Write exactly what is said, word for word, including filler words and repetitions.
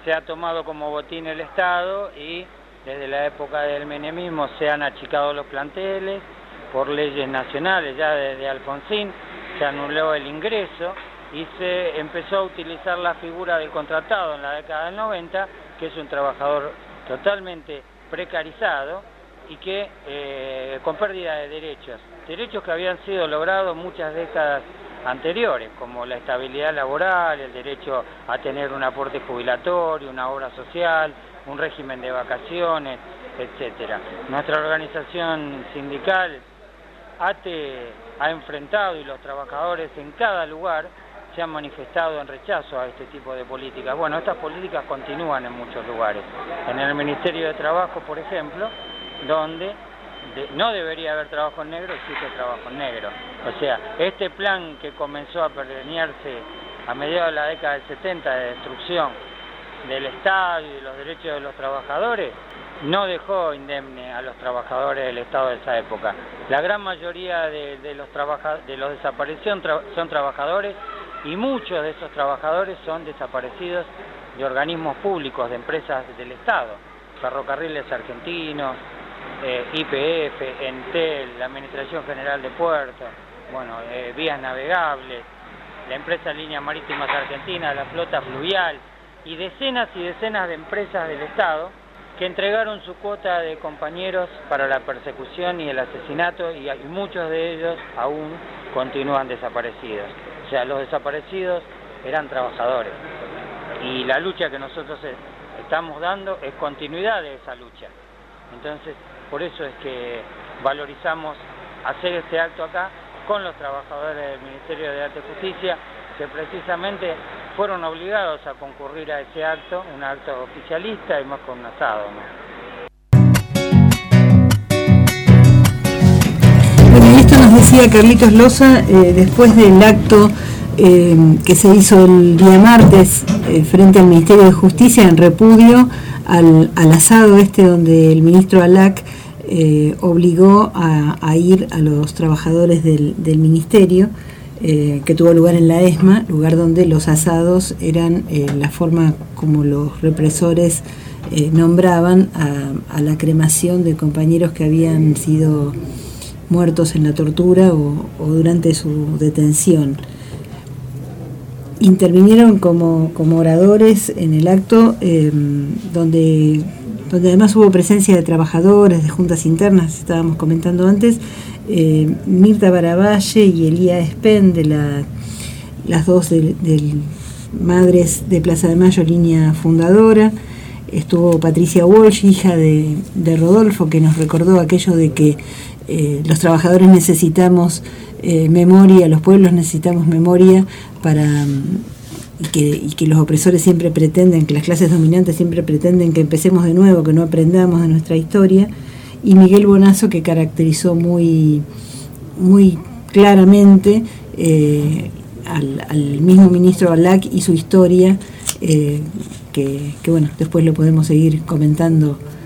se ha tomado como botín el Estado y desde la época del menemismo se han achicado los planteles por leyes nacionales. Ya desde Alfonsín se anuló el ingreso y se empezó a utilizar la figura del contratado en la década del noventa, que es un trabajador totalmente precarizado y que eh, con pérdida de derechos, derechos que habían sido logrados muchas décadas anteriores, como la estabilidad laboral, el derecho a tener un aporte jubilatorio, una obra social, un régimen de vacaciones, etcétera. Nuestra organización sindical, ATE, ha enfrentado, y los trabajadores en cada lugar se han manifestado en rechazo a este tipo de políticas. Bueno, estas políticas continúan en muchos lugares. En el Ministerio de Trabajo, por ejemplo, donde de, no debería haber trabajo en negro, existe trabajo en negro. O sea, este plan que comenzó a pergeñarse a mediados de la década del setenta de destrucción del Estado y de los derechos de los trabajadores, no dejó indemne a los trabajadores del Estado de esa época. La gran mayoría de, de, los, trabaja, de los desaparecidos tra son trabajadores, y muchos de esos trabajadores son desaparecidos de organismos públicos, de empresas del Estado, Ferrocarriles Argentinos, eh, Y P F, Entel, la Administración General de Puertos, bueno, eh, Vías Navegables, la empresa Líneas Marítimas Argentinas, la flota fluvial, y decenas y decenas de empresas del Estado que entregaron su cuota de compañeros para la persecución y el asesinato, y, y muchos de ellos aún continúan desaparecidos. O sea, los desaparecidos eran trabajadores, y la lucha que nosotros estamos dando es continuidad de esa lucha. Entonces, por eso es que valorizamos hacer este acto acá con los trabajadores del Ministerio de Arte y Justicia, que precisamente fueron obligados a concurrir a ese acto, un acto oficialista y más con un asado, ¿no? Bueno, y esto nos decía Carlitos Loza eh, después del acto eh, que se hizo el día martes eh, frente al Ministerio de Justicia en repudio al, al asado este donde el ministro Alac eh, obligó a, a ir a los trabajadores del, del ministerio, eh, que tuvo lugar en la ESMA, lugar donde los asados eran eh, la forma como los represores eh, nombraban a, a la cremación de compañeros que habían sido muertos en la tortura o, o durante su detención. Intervinieron como, como oradores en el acto, eh, donde, donde además hubo presencia de trabajadores, de juntas internas, estábamos comentando antes, eh, Mirta Baravalle y Elía Espen, de la, las dos de, de madres de Plaza de Mayo, línea fundadora. Estuvo Patricia Walsh, hija de, de Rodolfo, que nos recordó aquello de que eh, los trabajadores necesitamos eh, memoria, los pueblos necesitamos memoria para y que, y que los opresores siempre pretenden, que las clases dominantes siempre pretenden que empecemos de nuevo, que no aprendamos de nuestra historia. Y Miguel Bonazo, que caracterizó muy, muy claramente eh, al, al mismo ministro Alac y su historia, eh, que, que bueno, después lo podemos seguir comentando